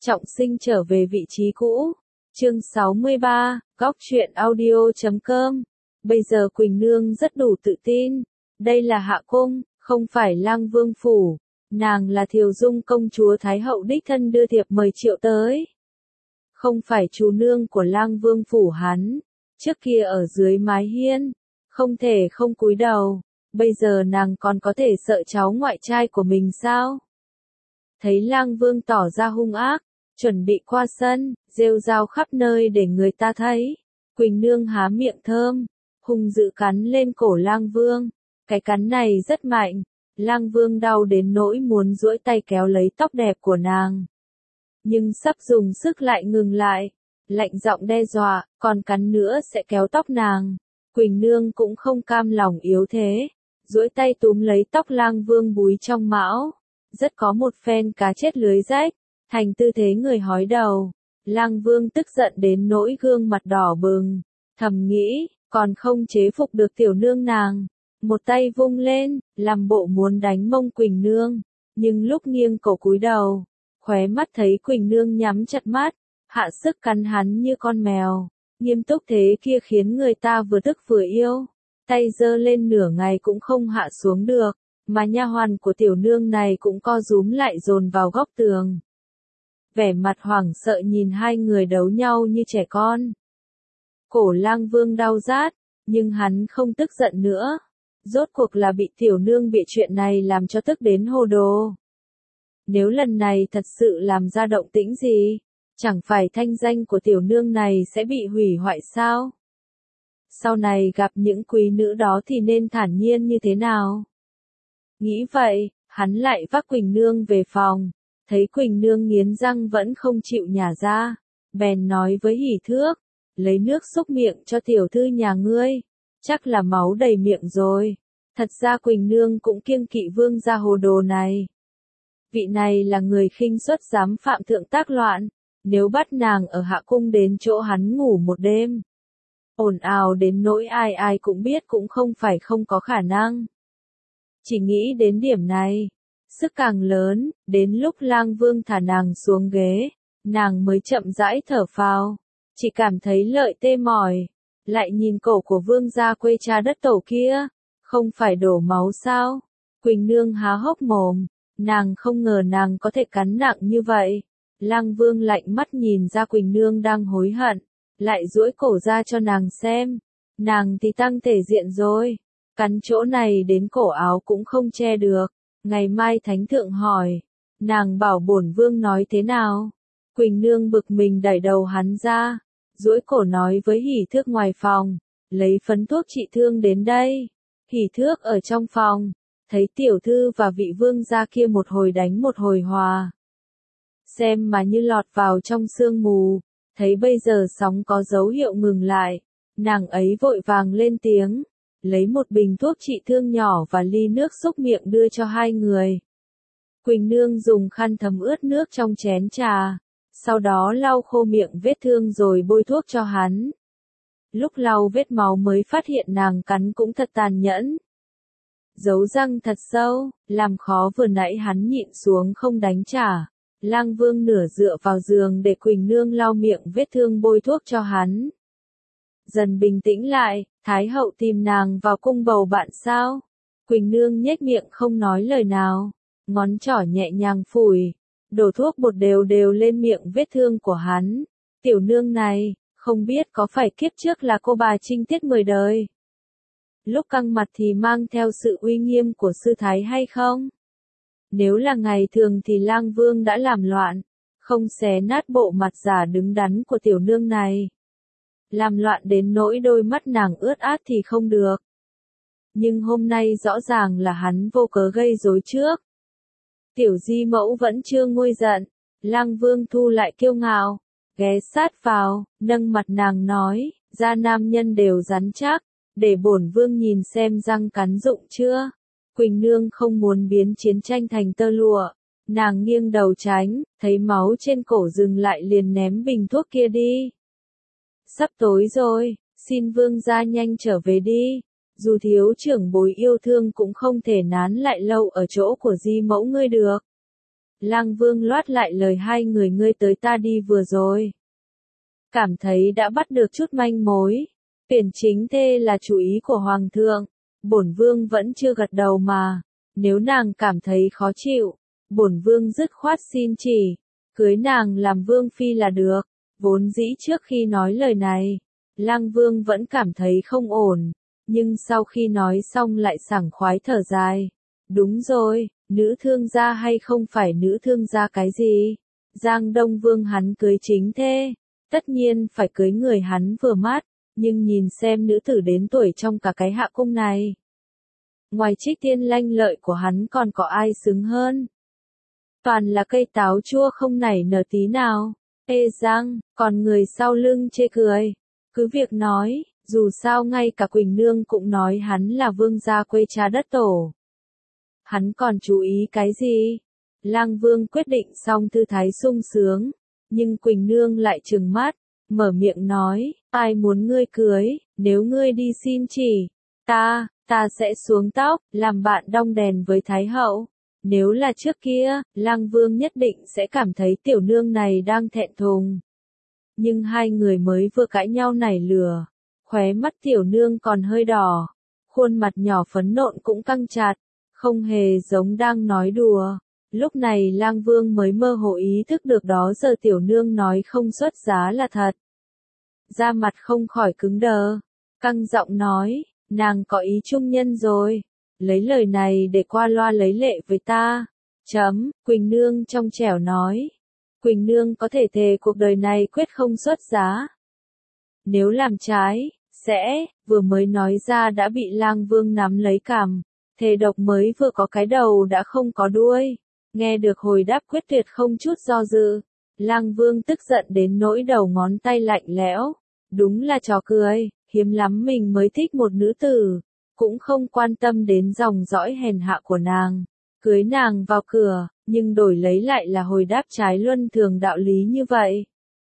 Trọng sinh trở về vị trí cũ. Chương 63, Góc truyện audio.com. Bây giờ Quỳnh Nương rất đủ tự tin. Đây là Hạ Cung, không phải Lang Vương phủ. Nàng là Thiều Dung công chúa Thái hậu đích thân đưa thiệp mời triệu tới. Không phải chú nương của Lang Vương phủ hắn. Trước kia ở dưới mái hiên, không thể không cúi đầu. Bây giờ nàng còn có thể sợ cháu ngoại trai của mình sao? Thấy Lang Vương tỏ ra hung ác, chuẩn bị qua sân, rêu rao khắp nơi để người ta thấy. Quỳnh Nương há miệng thơm, hung dữ cắn lên cổ Lang Vương. Cái cắn này rất mạnh, Lang Vương đau đến nỗi muốn duỗi tay kéo lấy tóc đẹp của nàng. Nhưng sắp dùng sức lại ngừng lại, lạnh giọng đe dọa, còn cắn nữa sẽ kéo tóc nàng. Quỳnh Nương cũng không cam lòng yếu thế, duỗi tay túm lấy tóc Lang Vương búi trong mão. Rất có một phen cá chết lưới rách, thành tư thế người hói đầu. Lang Vương tức giận đến nỗi gương mặt đỏ bừng, thầm nghĩ, còn không chế phục được tiểu nương nàng. Một tay vung lên, làm bộ muốn đánh mông Quỳnh Nương, nhưng lúc nghiêng cổ cúi đầu, khóe mắt thấy Quỳnh Nương nhắm chặt mắt, hạ sức cắn hắn như con mèo. Nghiêm túc thế kia khiến người ta vừa tức vừa yêu, tay giơ lên nửa ngày cũng không hạ xuống được, mà nha hoàn của tiểu nương này cũng co rúm lại dồn vào góc tường. Vẻ mặt hoảng sợ nhìn hai người đấu nhau như trẻ con. Cổ Lang Vương đau rát, nhưng hắn không tức giận nữa. Rốt cuộc là bị tiểu nương bịa chuyện này làm cho tức đến hồ đồ. Nếu lần này thật sự làm ra động tĩnh gì, chẳng phải thanh danh của tiểu nương này sẽ bị hủy hoại sao? Sau này gặp những quý nữ đó thì nên thản nhiên như thế nào? Nghĩ vậy, hắn lại vác Quỳnh Nương về phòng, thấy Quỳnh Nương nghiến răng vẫn không chịu nhả ra, bèn nói với Hỉ Thước, lấy nước xúc miệng cho tiểu thư nhà ngươi, chắc là máu đầy miệng rồi. Thật ra Quỳnh Nương cũng kiêng kỵ vương gia hồ đồ này. Vị này là người khinh suất dám phạm thượng tác loạn, nếu bắt nàng ở Hạ Cung đến chỗ hắn ngủ một đêm, ồn ào đến nỗi ai ai cũng biết cũng không phải không có khả năng. Chỉ nghĩ đến điểm này, sức càng lớn, đến lúc Lang Vương thả nàng xuống ghế, nàng mới chậm rãi thở phào, chỉ cảm thấy lợi tê mỏi, lại nhìn cổ của vương gia quê cha đất tổ kia, không phải đổ máu sao? Quỳnh Nương há hốc mồm, nàng không ngờ nàng có thể cắn nặng như vậy. Lang Vương lạnh mắt nhìn ra Quỳnh Nương đang hối hận, lại duỗi cổ ra cho nàng xem, nàng thì tăng thể diện rồi. Cắn chỗ này đến cổ áo cũng không che được. Ngày mai thánh thượng hỏi, nàng bảo bổn vương nói thế nào? Quỳnh Nương bực mình đẩy đầu hắn ra, duỗi cổ nói với Hỉ Thước ngoài phòng, lấy phấn thuốc trị thương đến đây. Hỉ Thước ở trong phòng, thấy tiểu thư và vị vương gia kia một hồi đánh một hồi hòa. Xem mà như lọt vào trong sương mù, thấy bây giờ sóng có dấu hiệu ngừng lại, nàng ấy vội vàng lên tiếng. Lấy một bình thuốc trị thương nhỏ và ly nước xúc miệng đưa cho hai người. Quỳnh Nương dùng khăn thấm ướt nước trong chén trà, sau đó lau khô miệng vết thương rồi bôi thuốc cho hắn. Lúc lau vết máu mới phát hiện nàng cắn cũng thật tàn nhẫn. Giấu răng thật sâu, làm khó vừa nãy hắn nhịn xuống không đánh trả. Lang Vương nửa dựa vào giường để Quỳnh Nương lau miệng vết thương bôi thuốc cho hắn. Dần bình tĩnh lại, Thái hậu tìm nàng vào cung bầu bạn sao? Quỳnh Nương nhếch miệng không nói lời nào, ngón trỏ nhẹ nhàng phủi, đổ thuốc bột đều đều lên miệng vết thương của hắn. Tiểu nương này, không biết có phải kiếp trước là cô bà trinh tiết 10 đời. Lúc căng mặt thì mang theo sự uy nghiêm của sư thái hay không? Nếu là ngày thường thì Lang Vương đã làm loạn, không xé nát bộ mặt giả đứng đắn của tiểu nương này. Làm loạn đến nỗi đôi mắt nàng ướt át thì không được. Nhưng hôm nay rõ ràng là hắn vô cớ gây rối trước. Tiểu di mẫu vẫn chưa nguôi giận, Lang Vương thu lại kiêu ngạo, ghé sát vào, nâng mặt nàng nói, da nam nhân đều rắn chắc, để bổn vương nhìn xem răng cắn rụng chưa. Quỳnh Nương không muốn biến chiến tranh thành tơ lụa, nàng nghiêng đầu tránh, thấy máu trên cổ dừng lại liền ném bình thuốc kia đi. Sắp tối rồi, xin vương gia nhanh trở về đi, dù thiếu trưởng bối yêu thương cũng không thể nán lại lâu ở chỗ của di mẫu ngươi được. Lang Vương loát lại lời hai người ngươi tới ta đi vừa rồi. Cảm thấy đã bắt được chút manh mối. Tuyển chính thê là chủ ý của Hoàng thượng. Bổn Vương vẫn chưa gật đầu mà. Nếu nàng cảm thấy khó chịu, bổn Vương dứt khoát xin chỉ. Cưới nàng làm Vương Phi là được. Vốn dĩ trước khi nói lời này, Lang Vương vẫn cảm thấy không ổn. Nhưng sau khi nói xong lại sảng khoái thở dài. Đúng rồi, nữ thương gia hay không phải nữ thương gia cái gì? Giang Đông Vương hắn cưới chính thê. Tất nhiên phải cưới người hắn vừa mắt. Nhưng nhìn xem nữ tử đến tuổi trong cả cái hạ cung này. Ngoài Trích Tiên lanh lợi của hắn còn có ai xứng hơn? Toàn là cây táo chua không nảy nở tí nào. Ê Giang, còn người sau lưng chê cười. Cứ việc nói, dù sao ngay cả Quỳnh Nương cũng nói hắn là vương gia quê cha đất tổ. Hắn còn chú ý cái gì? Lang Vương quyết định xong thư thái sung sướng. Nhưng Quỳnh Nương lại trừng mắt, mở miệng nói, ai muốn ngươi cưới, nếu ngươi đi xin chỉ, ta sẽ xuống tóc, làm bạn đong đèn với Thái Hậu. Nếu là trước kia, Lang Vương nhất định sẽ cảm thấy tiểu nương này đang thẹn thùng. Nhưng hai người mới vừa cãi nhau nảy lửa, khóe mắt tiểu nương còn hơi đỏ, khuôn mặt nhỏ phấn nộn cũng căng chặt, không hề giống đang nói đùa. Lúc này Lang Vương mới mơ hồ ý thức được đó giờ tiểu nương nói không xuất giá là thật. Da mặt không khỏi cứng đờ, căng giọng nói, nàng có ý trung nhân rồi, lấy lời này để qua loa lấy lệ với ta. Quỳnh Nương trong trẻo nói. Quỳnh Nương có thể thề cuộc đời này quyết không xuất giá. Nếu làm trái, sẽ, vừa mới nói ra đã bị Lang Vương nắm lấy cằm. Thề độc mới vừa có cái đầu đã không có đuôi. Nghe được hồi đáp quyết tuyệt không chút do dự. Lang Vương tức giận đến nỗi đầu ngón tay lạnh lẽo. Đúng là trò cười, hiếm lắm mình mới thích một nữ tử. Cũng không quan tâm đến dòng dõi hèn hạ của nàng. Cưới nàng vào cửa, nhưng đổi lấy lại là hồi đáp trái luân thường đạo lý như vậy.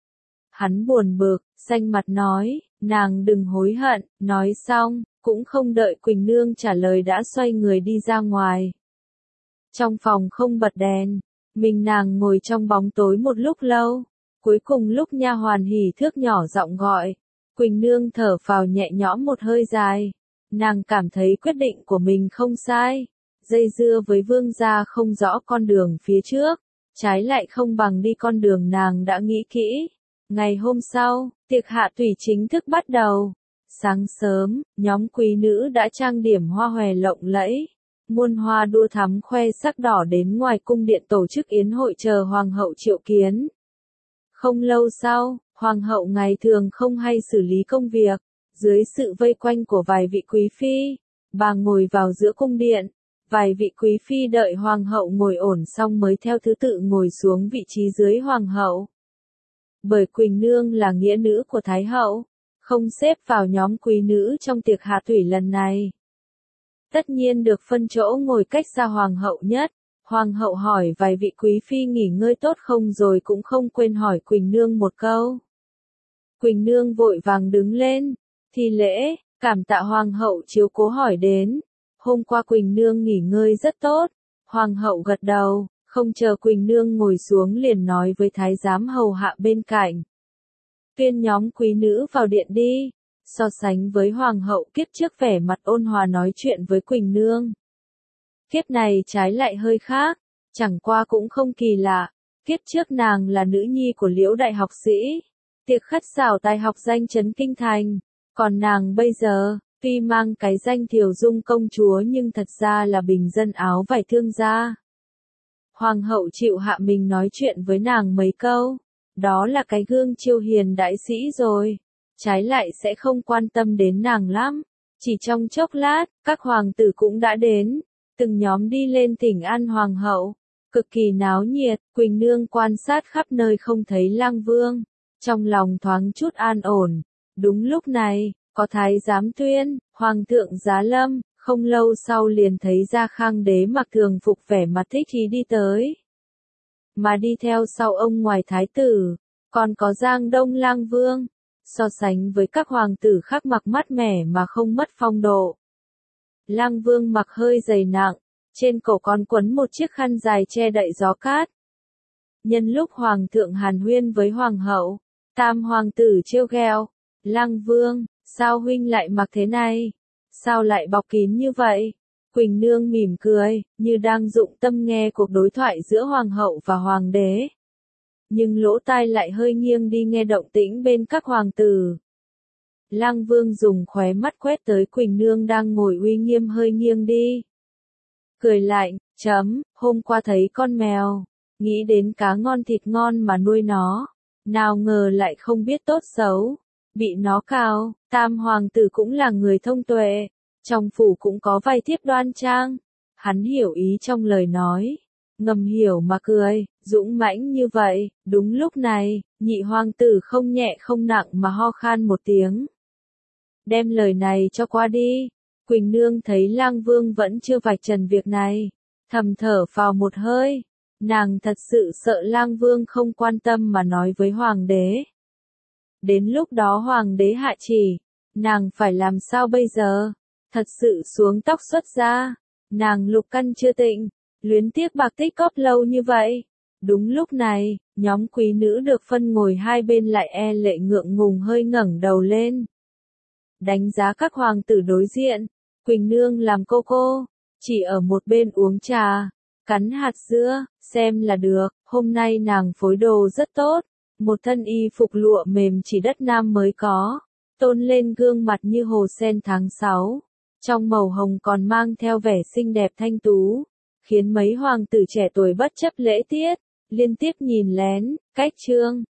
Hắn buồn bực, xanh mặt nói, nàng đừng hối hận, nói xong, cũng không đợi Quỳnh Nương trả lời đã xoay người đi ra ngoài. Trong phòng không bật đèn, mình nàng ngồi trong bóng tối một lúc lâu, cuối cùng lúc nha hoàn hỉ thước nhỏ giọng gọi, Quỳnh Nương thở phào nhẹ nhõm một hơi dài, nàng cảm thấy quyết định của mình không sai, dây dưa với vương gia không rõ con đường phía trước, trái lại không bằng đi con đường nàng đã nghĩ kỹ. Ngày hôm sau, tiệc hạ tùy chính thức bắt đầu. Sáng sớm, nhóm quý nữ đã trang điểm hoa hòe lộng lẫy. Muôn hoa đua thắm khoe sắc đỏ đến ngoài cung điện tổ chức yến hội chờ hoàng hậu triệu kiến. Không lâu sau, hoàng hậu ngày thường không hay xử lý công việc. Dưới sự vây quanh của vài vị quý phi, bà ngồi vào giữa cung điện. Vài vị quý phi đợi hoàng hậu ngồi ổn xong mới theo thứ tự ngồi xuống vị trí dưới hoàng hậu. Bởi Quỳnh Nương là nghĩa nữ của Thái hậu, không xếp vào nhóm quý nữ trong tiệc hạ thủy lần này. Tất nhiên được phân chỗ ngồi cách xa hoàng hậu nhất. Hoàng hậu hỏi vài vị quý phi nghỉ ngơi tốt không rồi cũng không quên hỏi Quỳnh Nương một câu. Quỳnh Nương vội vàng đứng lên, thi lễ, cảm tạ hoàng hậu chiếu cố hỏi đến. Hôm qua Quỳnh Nương nghỉ ngơi rất tốt. Hoàng hậu gật đầu, không chờ Quỳnh Nương ngồi xuống liền nói với thái giám hầu hạ bên cạnh. Tuyên nhóm quý nữ vào điện đi. So sánh với hoàng hậu kiếp trước vẻ mặt ôn hòa nói chuyện với Quỳnh Nương. Kiếp này trái lại hơi khác, chẳng qua cũng không kỳ lạ. Kiếp trước nàng là nữ nhi của Liễu đại học sĩ. Tiệc khất xảo tài học danh chấn kinh thành. Còn nàng bây giờ, tuy mang cái danh Thiều Dung công chúa nhưng thật ra là bình dân áo vải thương gia. Hoàng hậu chịu hạ mình nói chuyện với nàng mấy câu. Đó là cái gương chiêu hiền đại sĩ rồi. Trái lại sẽ không quan tâm đến nàng lắm. Chỉ trong chốc lát, các hoàng tử cũng đã đến. Từng nhóm đi lên thỉnh an hoàng hậu. Cực kỳ náo nhiệt, Quỳnh Nương quan sát khắp nơi không thấy Lang Vương. Trong lòng thoáng chút an ổn. Đúng lúc này, có thái giám tuyên, hoàng thượng giá lâm, không lâu sau liền thấy Gia Khang đế mặc thường phục vẻ mặt thích ý đi tới. Mà đi theo sau ông ngoài thái tử, còn có Giang Đông Lang Vương. So sánh với các hoàng tử khác mặc mát mẻ mà không mất phong độ. Lang Vương mặc hơi dày nặng, trên cổ còn quấn một chiếc khăn dài che đậy gió cát, Nhân lúc hoàng thượng hàn huyên với hoàng hậu, tam hoàng tử trêu ghẹo, Lăng Vương, sao huynh lại mặc thế này? Sao lại bọc kín như vậy? Quỳnh nương mỉm cười, như đang dụng tâm nghe cuộc đối thoại giữa hoàng hậu và hoàng đế. Nhưng lỗ tai lại hơi nghiêng đi nghe động tĩnh bên các hoàng tử. Lăng Vương dùng khóe mắt quét tới Quỳnh nương đang ngồi uy nghiêm hơi nghiêng đi. Cười lạnh, hôm qua thấy con mèo, nghĩ đến cá ngon thịt ngon mà nuôi nó, nào ngờ lại không biết tốt xấu, bị nó cào. Tam hoàng tử cũng là người thông tuệ, trong phủ cũng có vài thiếp đoan trang. Hắn hiểu ý trong lời nói, ngầm hiểu mà cười, dũng mãnh như vậy. Đúng lúc này, nhị hoàng tử không nhẹ không nặng mà ho khan một tiếng. Đem lời này cho qua đi. Quỳnh nương thấy Lang Vương vẫn chưa vạch trần việc này, thầm thở phào một hơi. Nàng thật sự sợ Lang Vương không quan tâm mà nói với hoàng đế. Đến lúc đó hoàng đế hạ chỉ, nàng phải làm sao bây giờ? Thật sự xuống tóc xuất ra. Nàng lục căn chưa tịnh, luyến tiếc bạc tích cóp lâu như vậy. Đúng lúc này, nhóm quý nữ được phân ngồi hai bên lại e lệ ngượng ngùng hơi ngẩng đầu lên. Đánh giá các hoàng tử đối diện, Quỳnh nương làm cô, chỉ ở một bên uống trà, cắn hạt dưa, xem là được. Hôm nay nàng phối đồ rất tốt, một thân y phục lụa mềm chỉ đất Nam mới có, tôn lên gương mặt như hồ sen tháng 6, trong màu hồng còn mang theo vẻ xinh đẹp thanh tú, khiến mấy hoàng tử trẻ tuổi bất chấp lễ tiết, liên tiếp nhìn lén. Cách trương